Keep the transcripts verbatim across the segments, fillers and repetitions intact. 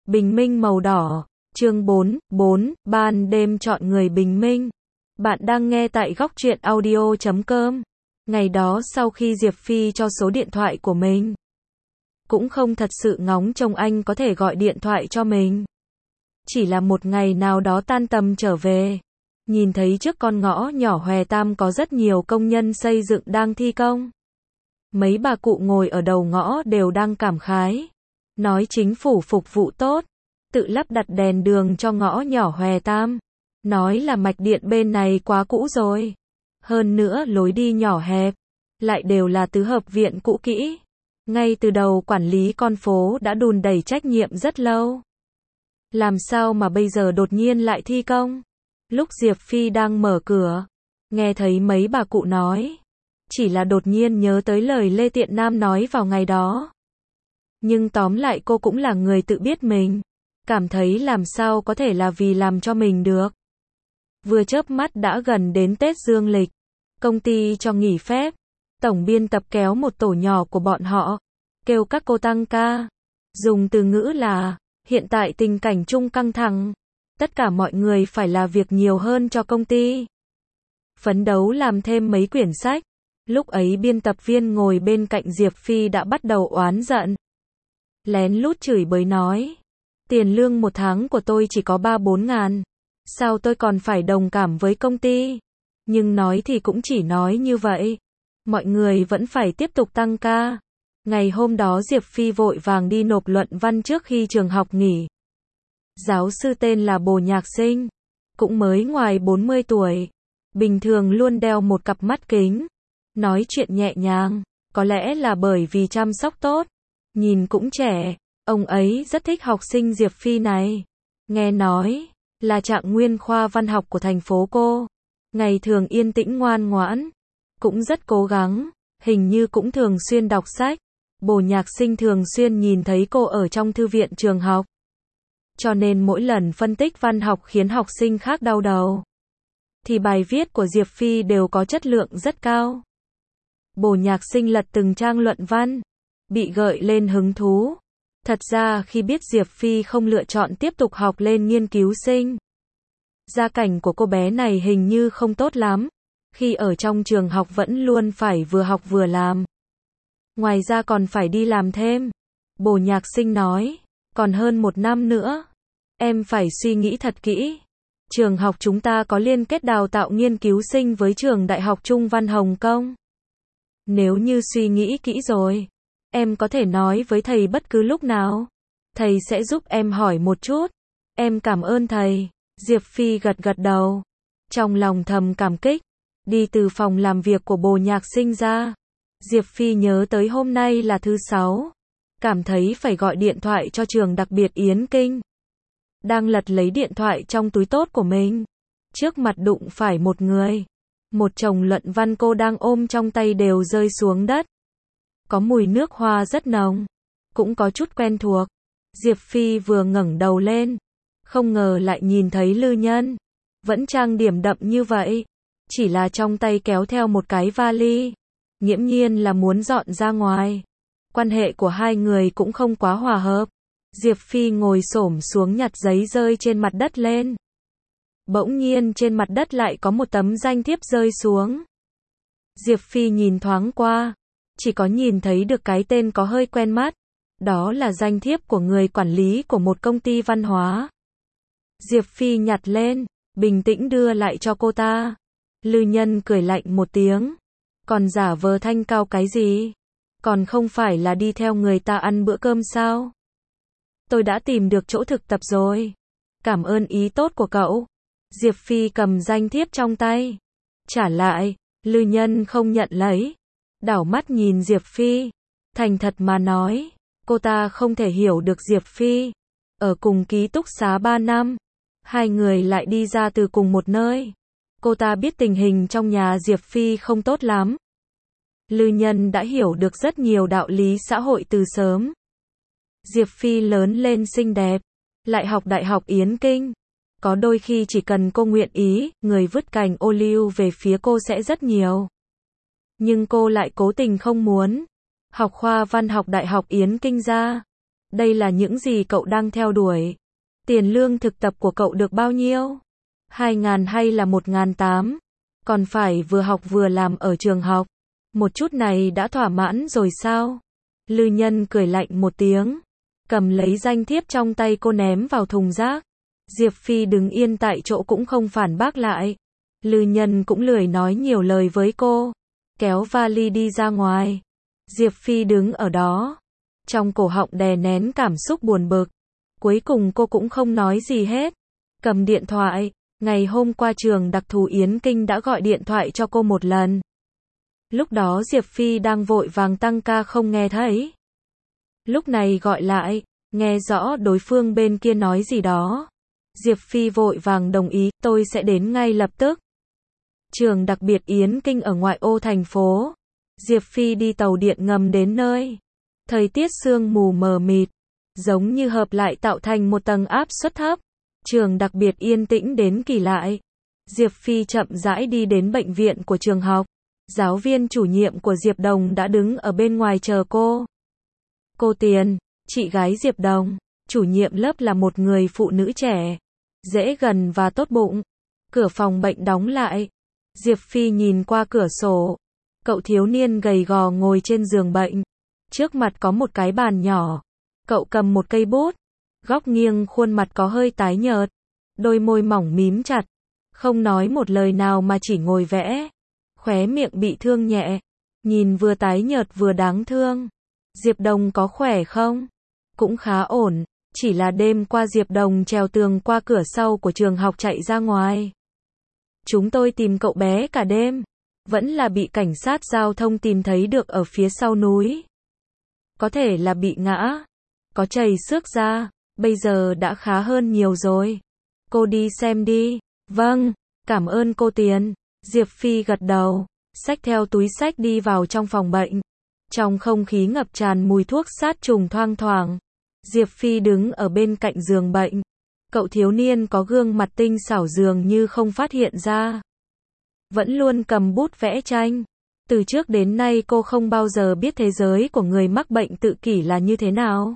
Bình minh màu đỏ. Chương bốn, bốn, ban đêm chọn người bình minh. Bạn đang nghe tại góc truyện audio chấm com. Ngày đó sau khi Diệp Phi cho số điện thoại của mình, cũng không thật sự ngóng trông anh có thể gọi điện thoại cho mình. Chỉ là một ngày nào đó tan tầm trở về, nhìn thấy trước con ngõ nhỏ Hòe Tam có rất nhiều công nhân xây dựng đang thi công. Mấy bà cụ ngồi ở đầu ngõ đều đang cảm khái, nói chính phủ phục vụ tốt, tự lắp đặt đèn đường cho ngõ nhỏ Hòe Tam. Nói là mạch điện bên này quá cũ rồi. Hơn nữa lối đi nhỏ hẹp, lại đều là tứ hợp viện cũ kỹ. Ngay từ đầu quản lý con phố đã đùn đẩy trách nhiệm rất lâu. Làm sao mà bây giờ đột nhiên lại thi công? Lúc Diệp Phi đang mở cửa, nghe thấy mấy bà cụ nói, chỉ là đột nhiên nhớ tới lời Lê Tiện Nam nói vào ngày đó. Nhưng tóm lại cô cũng là người tự biết mình, cảm thấy làm sao có thể là vì làm cho mình được. Vừa chớp mắt đã gần đến Tết dương lịch, công ty cho nghỉ phép, tổng biên tập kéo một tổ nhỏ của bọn họ, kêu các cô tăng ca, dùng từ ngữ là, hiện tại tình cảnh chung căng thẳng, tất cả mọi người phải là việc nhiều hơn cho công ty. Phấn đấu làm thêm mấy quyển sách, lúc ấy biên tập viên ngồi bên cạnh Diệp Phi đã bắt đầu oán giận. Lén lút chửi bới nói, tiền lương một tháng của tôi chỉ có ba bốn ngàn. Sao tôi còn phải đồng cảm với công ty? Nhưng nói thì cũng chỉ nói như vậy. Mọi người vẫn phải tiếp tục tăng ca. Ngày hôm đó Diệp Phi vội vàng đi nộp luận văn trước khi trường học nghỉ. Giáo sư tên là Bồ Nhạc Sinh, cũng mới ngoài bốn mươi tuổi. Bình thường luôn đeo một cặp mắt kính. Nói chuyện nhẹ nhàng, có lẽ là bởi vì chăm sóc tốt. Nhìn cũng trẻ, ông ấy rất thích học sinh Diệp Phi này. Nghe nói là trạng nguyên khoa văn học của thành phố cô. Ngày thường yên tĩnh ngoan ngoãn, cũng rất cố gắng, hình như cũng thường xuyên đọc sách. Bồ Nhạc Sinh thường xuyên nhìn thấy cô ở trong thư viện trường học. Cho nên mỗi lần phân tích văn học khiến học sinh khác đau đầu, thì bài viết của Diệp Phi đều có chất lượng rất cao. Bồ Nhạc Sinh lật từng trang luận văn, bị gợi lên hứng thú. Thật ra khi biết Diệp Phi không lựa chọn tiếp tục học lên nghiên cứu sinh, gia cảnh của cô bé này hình như không tốt lắm. Khi ở trong trường học vẫn luôn phải vừa học vừa làm. Ngoài ra còn phải đi làm thêm. Bồ Nhạc Sinh nói, còn hơn một năm nữa, em phải suy nghĩ thật kỹ. Trường học chúng ta có liên kết đào tạo nghiên cứu sinh với trường Đại học Trung Văn Hồng Kông. Nếu như suy nghĩ kỹ rồi, em có thể nói với thầy bất cứ lúc nào. Thầy sẽ giúp em hỏi một chút. Em cảm ơn thầy. Diệp Phi gật gật đầu, trong lòng thầm cảm kích. Đi từ phòng làm việc của Bồ Nhạc Sinh ra, Diệp Phi nhớ tới hôm nay là thứ sáu, cảm thấy phải gọi điện thoại cho trường đặc biệt Yến Kinh. Đang lật lấy điện thoại trong túi tốt của mình, trước mặt đụng phải một người. Một chồng luận văn cô đang ôm trong tay đều rơi xuống đất. Có mùi nước hoa rất nồng, cũng có chút quen thuộc. Diệp Phi vừa ngẩng đầu lên, không ngờ lại nhìn thấy Lư Nhân, vẫn trang điểm đậm như vậy, chỉ là trong tay kéo theo một cái vali, nghiễm nhiên là muốn dọn ra ngoài. Quan hệ của hai người cũng không quá hòa hợp. Diệp Phi ngồi xổm xuống nhặt giấy rơi trên mặt đất lên. Bỗng nhiên trên mặt đất lại có một tấm danh thiếp rơi xuống. Diệp Phi nhìn thoáng qua, chỉ có nhìn thấy được cái tên có hơi quen mắt. Đó là danh thiếp của người quản lý của một công ty văn hóa. Diệp Phi nhặt lên, bình tĩnh đưa lại cho cô ta. Lư Nhân cười lạnh một tiếng. Còn giả vờ thanh cao cái gì? Còn không phải là đi theo người ta ăn bữa cơm sao? Tôi đã tìm được chỗ thực tập rồi. Cảm ơn ý tốt của cậu. Diệp Phi cầm danh thiếp trong tay, trả lại. Lư Nhân không nhận lấy, đảo mắt nhìn Diệp Phi, thành thật mà nói, cô ta không thể hiểu được Diệp Phi. Ở cùng ký túc xá ba năm, hai người lại đi ra từ cùng một nơi. Cô ta biết tình hình trong nhà Diệp Phi không tốt lắm. Lư Nhân đã hiểu được rất nhiều đạo lý xã hội từ sớm. Diệp Phi lớn lên xinh đẹp, lại học Đại học Yến Kinh. Có đôi khi chỉ cần cô nguyện ý, người vứt cành ô liu về phía cô sẽ rất nhiều. Nhưng cô lại cố tình không muốn. Học khoa văn học Đại học Yến Kinh ra, Đây là những gì cậu đang theo đuổi? Tiền lương thực tập của cậu được bao nhiêu? Hai ngàn hay là một ngàn tám? Còn phải vừa học vừa làm ở trường học. Một chút này đã thỏa mãn rồi sao? Lư Nhân cười lạnh một tiếng, cầm lấy danh thiếp trong tay cô ném vào thùng rác. Diệp Phi đứng yên tại chỗ cũng không phản bác lại. Lư Nhân cũng lười nói nhiều lời với cô, kéo vali đi ra ngoài. Diệp Phi đứng ở đó, trong cổ họng đè nén cảm xúc buồn bực. Cuối cùng cô cũng không nói gì hết, cầm điện thoại. Ngày hôm qua trường đặc thù Yến Kinh đã gọi điện thoại cho cô một lần. Lúc đó Diệp Phi đang vội vàng tăng ca không nghe thấy. Lúc này gọi lại, nghe rõ đối phương bên kia nói gì đó. Diệp Phi vội vàng đồng ý, tôi sẽ đến ngay lập tức. Trường đặc biệt Yến Kinh ở ngoại ô thành phố. Diệp Phi đi tàu điện ngầm đến nơi. Thời tiết sương mù mờ mịt, giống như hợp lại tạo thành một tầng áp suất thấp. Trường đặc biệt yên tĩnh đến kỳ lạ. Diệp Phi chậm rãi đi đến bệnh viện của trường học. Giáo viên chủ nhiệm của Diệp Đồng đã đứng ở bên ngoài chờ cô. Cô Tiền, chị gái Diệp Đồng. Chủ nhiệm lớp là một người phụ nữ trẻ, dễ gần và tốt bụng. Cửa phòng bệnh đóng lại. Diệp Phi nhìn qua cửa sổ. Cậu thiếu niên gầy gò ngồi trên giường bệnh. Trước mặt có một cái bàn nhỏ. Cậu cầm một cây bút. Góc nghiêng khuôn mặt có hơi tái nhợt. Đôi môi mỏng mím chặt. Không nói một lời nào mà chỉ ngồi vẽ. Khóe miệng bị thương nhẹ. Nhìn vừa tái nhợt vừa đáng thương. Diệp Đồng có khỏe không? Cũng khá ổn. Chỉ là đêm qua Diệp Đồng trèo tường qua cửa sau của trường học chạy ra ngoài. Chúng tôi tìm cậu bé cả đêm. Vẫn là bị cảnh sát giao thông tìm thấy được ở phía sau núi. Có thể là bị ngã. Có chảy xước da. Bây giờ đã khá hơn nhiều rồi. Cô đi xem đi. Vâng, cảm ơn cô Tiền. Diệp Phi gật đầu, xách theo túi xách đi vào trong phòng bệnh. Trong không khí ngập tràn mùi thuốc sát trùng thoang thoảng. Diệp Phi đứng ở bên cạnh giường bệnh. Cậu thiếu niên có gương mặt tinh xảo dường như không phát hiện ra. Vẫn luôn cầm bút vẽ tranh. Từ trước đến nay cô không bao giờ biết thế giới của người mắc bệnh tự kỷ là như thế nào.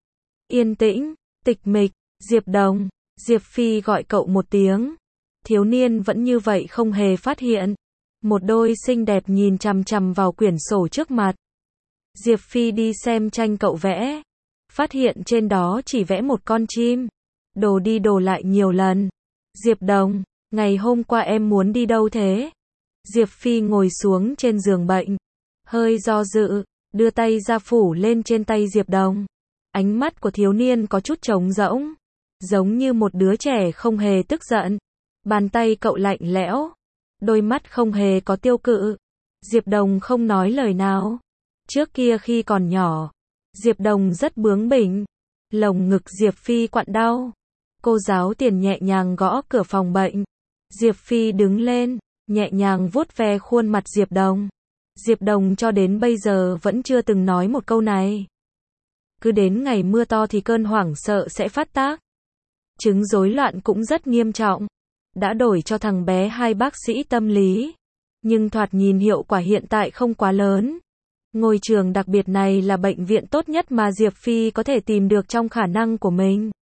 Yên tĩnh, tịch mịch, Diệp Đồng. Diệp Phi gọi cậu một tiếng. Thiếu niên vẫn như vậy không hề phát hiện. Một đôi xinh đẹp nhìn chằm chằm vào quyển sổ trước mặt. Diệp Phi đi xem tranh cậu vẽ. Phát hiện trên đó chỉ vẽ một con chim. Đồ đi đồ lại nhiều lần. Diệp Đồng, ngày hôm qua em muốn đi đâu thế? Diệp Phi ngồi xuống trên giường bệnh. Hơi do dự, đưa tay ra phủ lên trên tay Diệp Đồng. Ánh mắt của thiếu niên có chút trống rỗng. Giống như một đứa trẻ không hề tức giận. Bàn tay cậu lạnh lẽo. Đôi mắt không hề có tiêu cự. Diệp Đồng không nói lời nào. Trước kia khi còn nhỏ, Diệp Đồng rất bướng bỉnh. Lồng ngực Diệp Phi quặn đau. Cô giáo Tiền nhẹ nhàng gõ cửa phòng bệnh. Diệp Phi đứng lên, nhẹ nhàng vuốt ve khuôn mặt Diệp Đồng. Diệp Đồng cho đến bây giờ vẫn chưa từng nói một câu này. Cứ đến ngày mưa to thì cơn hoảng sợ sẽ phát tác. Chứng rối loạn cũng rất nghiêm trọng. Đã đổi cho thằng bé hai bác sĩ tâm lý. Nhưng thoạt nhìn hiệu quả hiện tại không quá lớn. Ngôi trường đặc biệt này là bệnh viện tốt nhất mà Diệp Phi có thể tìm được trong khả năng của mình.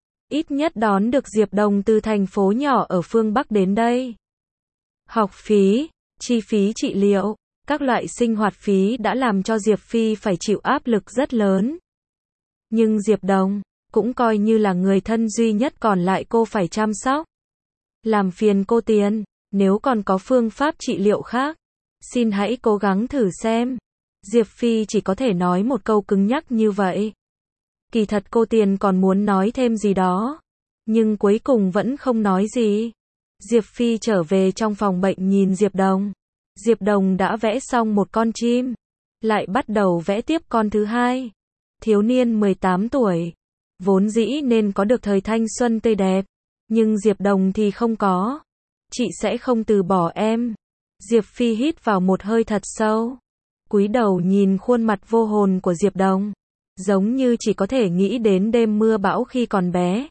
Ít nhất đón được Diệp Đồng từ thành phố nhỏ ở phương Bắc đến đây. Học phí, chi phí trị liệu, các loại sinh hoạt phí đã làm cho Diệp Phi phải chịu áp lực rất lớn. Nhưng Diệp Đồng cũng coi như là người thân duy nhất còn lại cô phải chăm sóc. Làm phiền cô Tiền, nếu còn có phương pháp trị liệu khác, xin hãy cố gắng thử xem. Diệp Phi chỉ có thể nói một câu cứng nhắc như vậy. Kỳ thật cô Tiền còn muốn nói thêm gì đó, nhưng cuối cùng vẫn không nói gì. Diệp Phi trở về trong phòng bệnh nhìn Diệp Đồng. Diệp Đồng đã vẽ xong một con chim, lại bắt đầu vẽ tiếp con thứ hai. Thiếu niên mười tám tuổi, vốn dĩ nên có được thời thanh xuân tươi đẹp, nhưng Diệp Đồng thì không có. Chị sẽ không từ bỏ em. Diệp Phi hít vào một hơi thật sâu, cúi đầu nhìn khuôn mặt vô hồn của Diệp Đồng, giống như chỉ có thể nghĩ đến đêm mưa bão khi còn bé.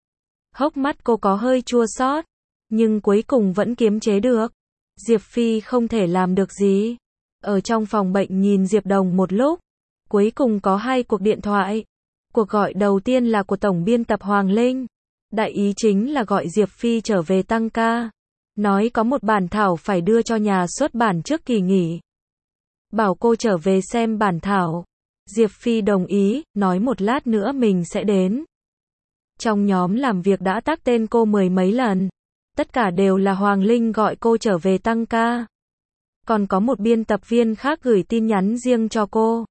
Hốc mắt cô có hơi chua xót, nhưng cuối cùng vẫn kiềm chế được. Diệp Phi không thể làm được gì. Ở trong phòng bệnh nhìn Diệp Đồng một lúc, cuối cùng có hai cuộc điện thoại. Cuộc gọi đầu tiên là của tổng biên tập Hoàng Linh. Đại ý chính là gọi Diệp Phi trở về tăng ca. Nói có một bản thảo phải đưa cho nhà xuất bản trước kỳ nghỉ. Bảo cô trở về xem bản thảo. Diệp Phi đồng ý, nói một lát nữa mình sẽ đến. Trong nhóm làm việc đã tag tên cô mười mấy lần. Tất cả đều là Hoàng Linh gọi cô trở về tăng ca. Còn có một biên tập viên khác gửi tin nhắn riêng cho cô.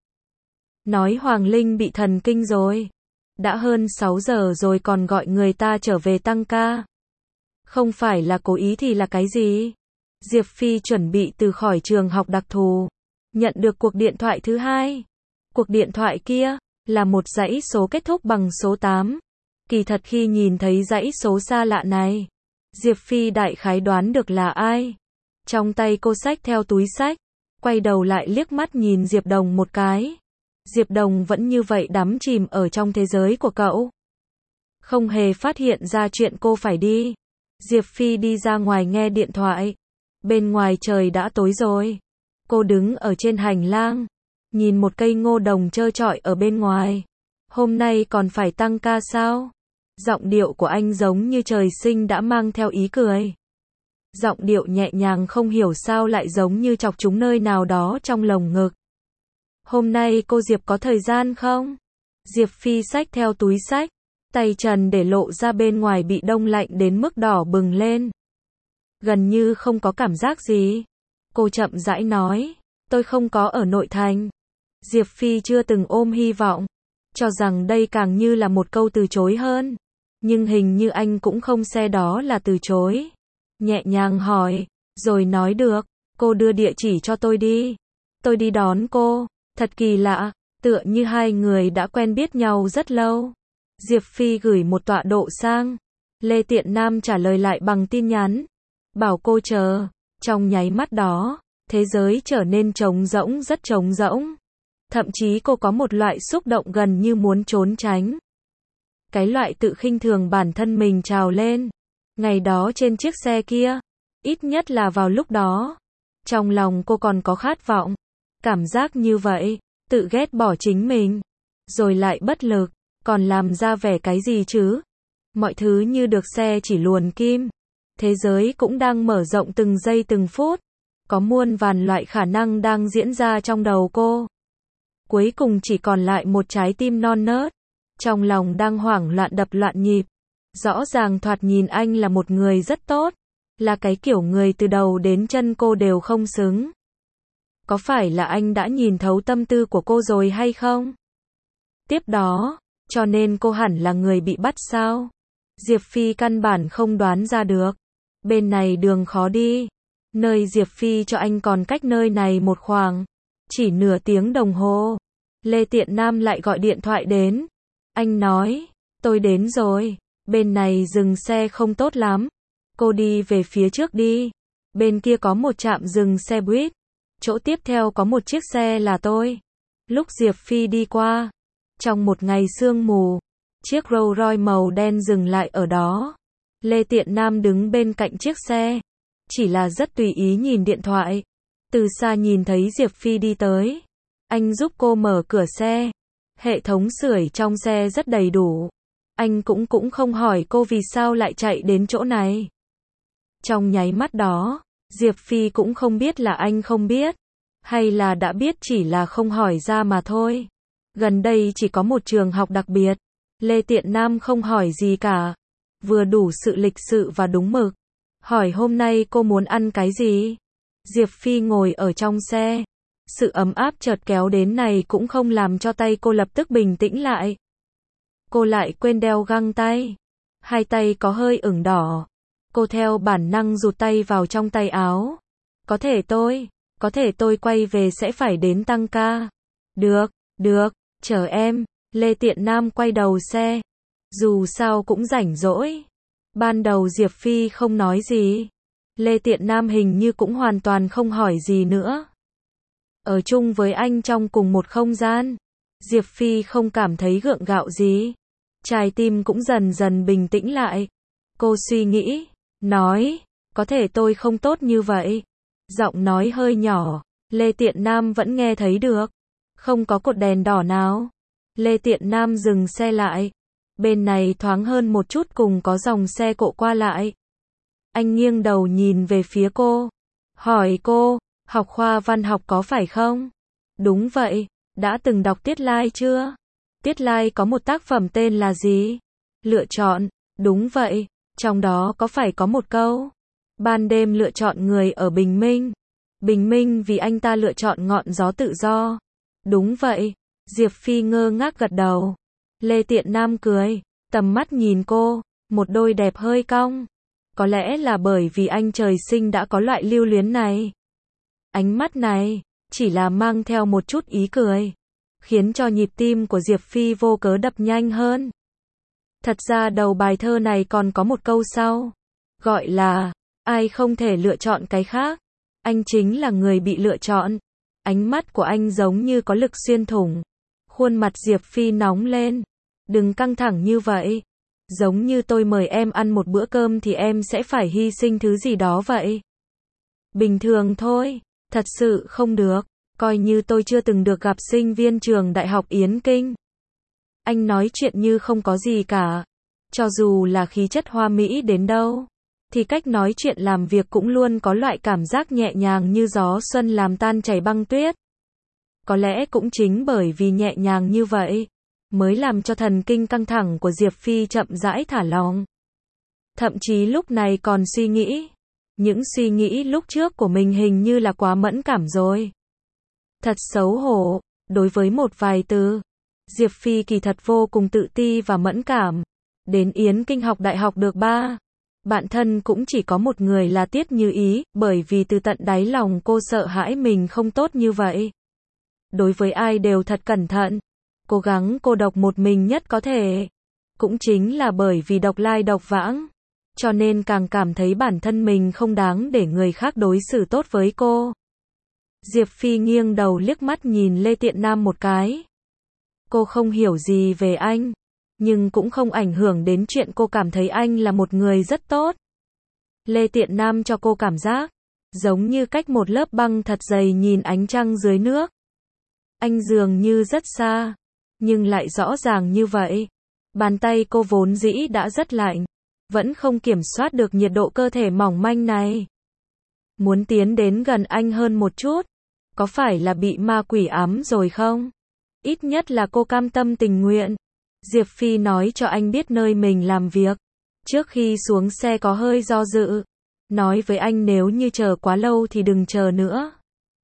Nói Hoàng Linh bị thần kinh rồi. Đã hơn sáu giờ rồi còn gọi người ta trở về tăng ca. Không phải là cố ý thì là cái gì? Diệp Phi chuẩn bị từ khỏi trường học đặc thù. Nhận được cuộc điện thoại thứ hai. Cuộc điện thoại kia là một dãy số kết thúc bằng số tám. Kỳ thật khi nhìn thấy dãy số xa lạ này, Diệp Phi đại khái đoán được là ai. Trong tay cô xách theo túi xách, quay đầu lại liếc mắt nhìn Diệp Đồng một cái. Diệp Đồng vẫn như vậy đắm chìm ở trong thế giới của cậu. Không hề phát hiện ra chuyện cô phải đi. Diệp Phi đi ra ngoài nghe điện thoại. Bên ngoài trời đã tối rồi. Cô đứng ở trên hành lang, nhìn một cây ngô đồng trơ trọi ở bên ngoài. Hôm nay còn phải tăng ca sao? Giọng điệu của anh giống như trời sinh đã mang theo ý cười. Giọng điệu nhẹ nhàng không hiểu sao lại giống như chọc trúng nơi nào đó trong lồng ngực. Hôm nay cô Diệp có thời gian không? Diệp Phi xách theo túi xách, tay trần để lộ ra bên ngoài bị đông lạnh đến mức đỏ bừng lên. Gần như không có cảm giác gì. Cô chậm rãi nói, tôi không có ở nội thành. Diệp Phi chưa từng ôm hy vọng, cho rằng đây càng như là một câu từ chối hơn. Nhưng hình như anh cũng không xem đó là từ chối. Nhẹ nhàng hỏi, rồi nói được, cô đưa địa chỉ cho tôi đi. Tôi đi đón cô. Thật kỳ lạ, tựa như hai người đã quen biết nhau rất lâu. Diệp Phi gửi một tọa độ sang. Lê Tiện Nam trả lời lại bằng tin nhắn. Bảo cô chờ. Trong nháy mắt đó, thế giới trở nên trống rỗng, rất trống rỗng. Thậm chí cô có một loại xúc động gần như muốn trốn tránh. Cái loại tự khinh thường bản thân mình trào lên. Ngày đó trên chiếc xe kia, ít nhất là vào lúc đó, trong lòng cô còn có khát vọng. Cảm giác như vậy, tự ghét bỏ chính mình, rồi lại bất lực, còn làm ra vẻ cái gì chứ? Mọi thứ như được xe chỉ luồn kim. Thế giới cũng đang mở rộng từng giây từng phút. Có muôn vàn loại khả năng đang diễn ra trong đầu cô. Cuối cùng chỉ còn lại một trái tim non nớt. Trong lòng đang hoảng loạn đập loạn nhịp. Rõ ràng thoạt nhìn anh là một người rất tốt. Là cái kiểu người từ đầu đến chân cô đều không xứng. Có phải là anh đã nhìn thấu tâm tư của cô rồi hay không? Tiếp đó, cho nên cô hẳn là người bị bắt sao? Diệp Phi căn bản không đoán ra được. Bên này đường khó đi. Nơi Diệp Phi cho anh còn cách nơi này một khoảng. Chỉ nửa tiếng đồng hồ. Lê Tiện Nam lại gọi điện thoại đến. Anh nói, tôi đến rồi. Bên này dừng xe không tốt lắm. Cô đi về phía trước đi. Bên kia có một trạm dừng xe buýt. Chỗ tiếp theo có một chiếc xe là tôi. Lúc Diệp Phi đi qua, trong một ngày sương mù, chiếc Rolls Royce màu đen dừng lại ở đó. Lê Tiện Nam đứng bên cạnh chiếc xe, chỉ là rất tùy ý nhìn điện thoại. Từ xa nhìn thấy Diệp Phi đi tới, anh giúp cô mở cửa xe. Hệ thống sưởi trong xe rất đầy đủ. Anh cũng cũng không hỏi cô vì sao lại chạy đến chỗ này. Trong nháy mắt đó, Diệp Phi cũng không biết là anh không biết, hay là đã biết chỉ là không hỏi ra mà thôi. Gần đây chỉ có một trường học đặc biệt. Lê Tiện Nam không hỏi gì cả. Vừa đủ sự lịch sự và đúng mực. Hỏi hôm nay cô muốn ăn cái gì? Diệp Phi ngồi ở trong xe. Sự ấm áp chợt kéo đến này cũng không làm cho tay cô lập tức bình tĩnh lại. Cô lại quên đeo găng tay. Hai tay có hơi ửng đỏ. Cô theo bản năng rụt tay vào trong tay áo. Có thể tôi, có thể tôi quay về sẽ phải đến tăng ca. Được, được, chờ em. Lê Tiện Nam quay đầu xe. Dù sao cũng rảnh rỗi. Ban đầu Diệp Phi không nói gì. Lê Tiện Nam hình như cũng hoàn toàn không hỏi gì nữa. Ở chung với anh trong cùng một không gian, Diệp Phi không cảm thấy gượng gạo gì. Trái tim cũng dần dần bình tĩnh lại. Cô suy nghĩ, nói, có thể tôi không tốt như vậy. Giọng nói hơi nhỏ, Lê Tiện Nam vẫn nghe thấy được. Không có cột đèn đỏ nào. Lê Tiện Nam dừng xe lại. Bên này thoáng hơn một chút cùng có dòng xe cộ qua lại. Anh nghiêng đầu nhìn về phía cô. Hỏi cô, học khoa văn học có phải không? Đúng vậy, đã từng đọc Tiết Lai chưa? Tiết Lai có một tác phẩm tên là gì? Lựa chọn, đúng vậy, trong đó có phải có một câu. Ban đêm lựa chọn người ở bình minh. Bình minh vì anh ta lựa chọn ngọn gió tự do. Đúng vậy, Diệp Phi ngơ ngác gật đầu. Lê Tiện Nam cười, tầm mắt nhìn cô, một đôi đẹp hơi cong. Có lẽ là bởi vì anh trời sinh đã có loại lưu luyến này. Ánh mắt này, chỉ là mang theo một chút ý cười, khiến cho nhịp tim của Diệp Phi vô cớ đập nhanh hơn. Thật ra đầu bài thơ này còn có một câu sau, gọi là, ai không thể lựa chọn cái khác, anh chính là người bị lựa chọn. Ánh mắt của anh giống như có lực xuyên thủng. Khuôn mặt Diệp Phi nóng lên. Đừng căng thẳng như vậy. Giống như tôi mời em ăn một bữa cơm thì em sẽ phải hy sinh thứ gì đó vậy. Bình thường thôi, thật sự không được. Coi như tôi chưa từng được gặp sinh viên trường Đại học Yến Kinh. Anh nói chuyện như không có gì cả. Cho dù là khí chất hoa mỹ đến đâu, thì cách nói chuyện làm việc cũng luôn có loại cảm giác nhẹ nhàng như gió xuân làm tan chảy băng tuyết. Có lẽ cũng chính bởi vì nhẹ nhàng như vậy, mới làm cho thần kinh căng thẳng của Diệp Phi chậm rãi thả lỏng. Thậm chí lúc này còn suy nghĩ. Những suy nghĩ lúc trước của mình hình như là quá mẫn cảm rồi. Thật xấu hổ, đối với một vài từ. Diệp Phi kỳ thật vô cùng tự ti và mẫn cảm. Đến Yến Kinh học đại học được ba. Bạn thân cũng chỉ có một người là Tiết Như Ý, bởi vì từ tận đáy lòng cô sợ hãi mình không tốt như vậy. Đối với ai đều thật cẩn thận, cố gắng cô độc một mình nhất có thể. Cũng chính là bởi vì độc lai độc vãng, cho nên càng cảm thấy bản thân mình không đáng để người khác đối xử tốt với cô. Diệp Phi nghiêng đầu liếc mắt nhìn Lê Tiện Nam một cái. Cô không hiểu gì về anh, nhưng cũng không ảnh hưởng đến chuyện cô cảm thấy anh là một người rất tốt. Lê Tiện Nam cho cô cảm giác giống như cách một lớp băng thật dày nhìn ánh trăng dưới nước. Anh dường như rất xa, nhưng lại rõ ràng như vậy. Bàn tay cô vốn dĩ đã rất lạnh, vẫn không kiểm soát được nhiệt độ cơ thể mỏng manh này. Muốn tiến đến gần anh hơn một chút, có phải là bị ma quỷ ám rồi không? Ít nhất là cô cam tâm tình nguyện. Diệp Phi nói cho anh biết nơi mình làm việc. Trước khi xuống xe có hơi do dự. Nói với anh nếu như chờ quá lâu thì đừng chờ nữa.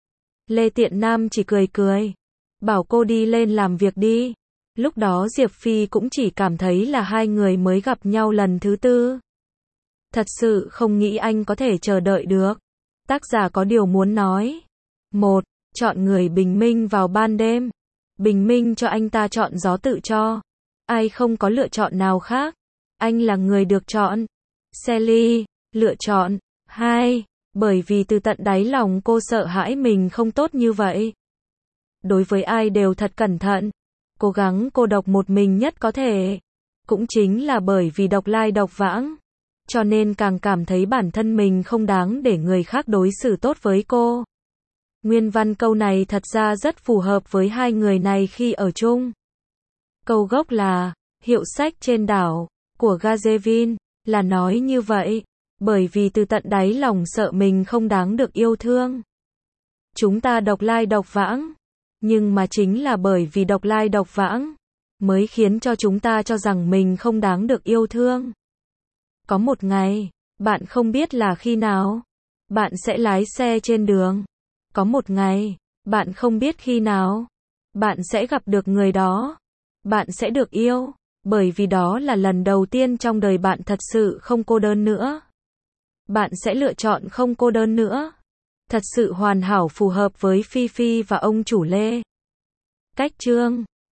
Lê Tiện Nam chỉ cười cười. Bảo cô đi lên làm việc đi. Lúc đó Diệp Phi cũng chỉ cảm thấy là hai người mới gặp nhau lần thứ tư. Thật sự không nghĩ anh có thể chờ đợi được. Tác giả có điều muốn nói. Một, chọn người bình minh vào ban đêm. Bình minh cho anh ta chọn gió tự cho. Ai không có lựa chọn nào khác. Anh là người được chọn. Sally, lựa chọn. Hai, bởi vì từ tận đáy lòng cô sợ hãi mình không tốt như vậy. Đối với ai đều thật cẩn thận. Cố gắng cô độc một mình nhất có thể. Cũng chính là bởi vì độc lai độc vãng, cho nên càng cảm thấy bản thân mình không đáng để người khác đối xử tốt với cô. Nguyên văn câu này thật ra rất phù hợp với hai người này khi ở chung. Câu gốc là, hiệu sách trên đảo, của Gazevin, là nói như vậy, bởi vì từ tận đáy lòng sợ mình không đáng được yêu thương. Chúng ta độc lai độc vãng, nhưng mà chính là bởi vì độc lai độc vãng, mới khiến cho chúng ta cho rằng mình không đáng được yêu thương. Có một ngày, bạn không biết là khi nào, bạn sẽ lái xe trên đường. Có một ngày, bạn không biết khi nào, bạn sẽ gặp được người đó. Bạn sẽ được yêu, bởi vì đó là lần đầu tiên trong đời bạn thật sự không cô đơn nữa. Bạn sẽ lựa chọn không cô đơn nữa. Thật sự hoàn hảo phù hợp với Phi Phi và ông chủ Lê. Cách chương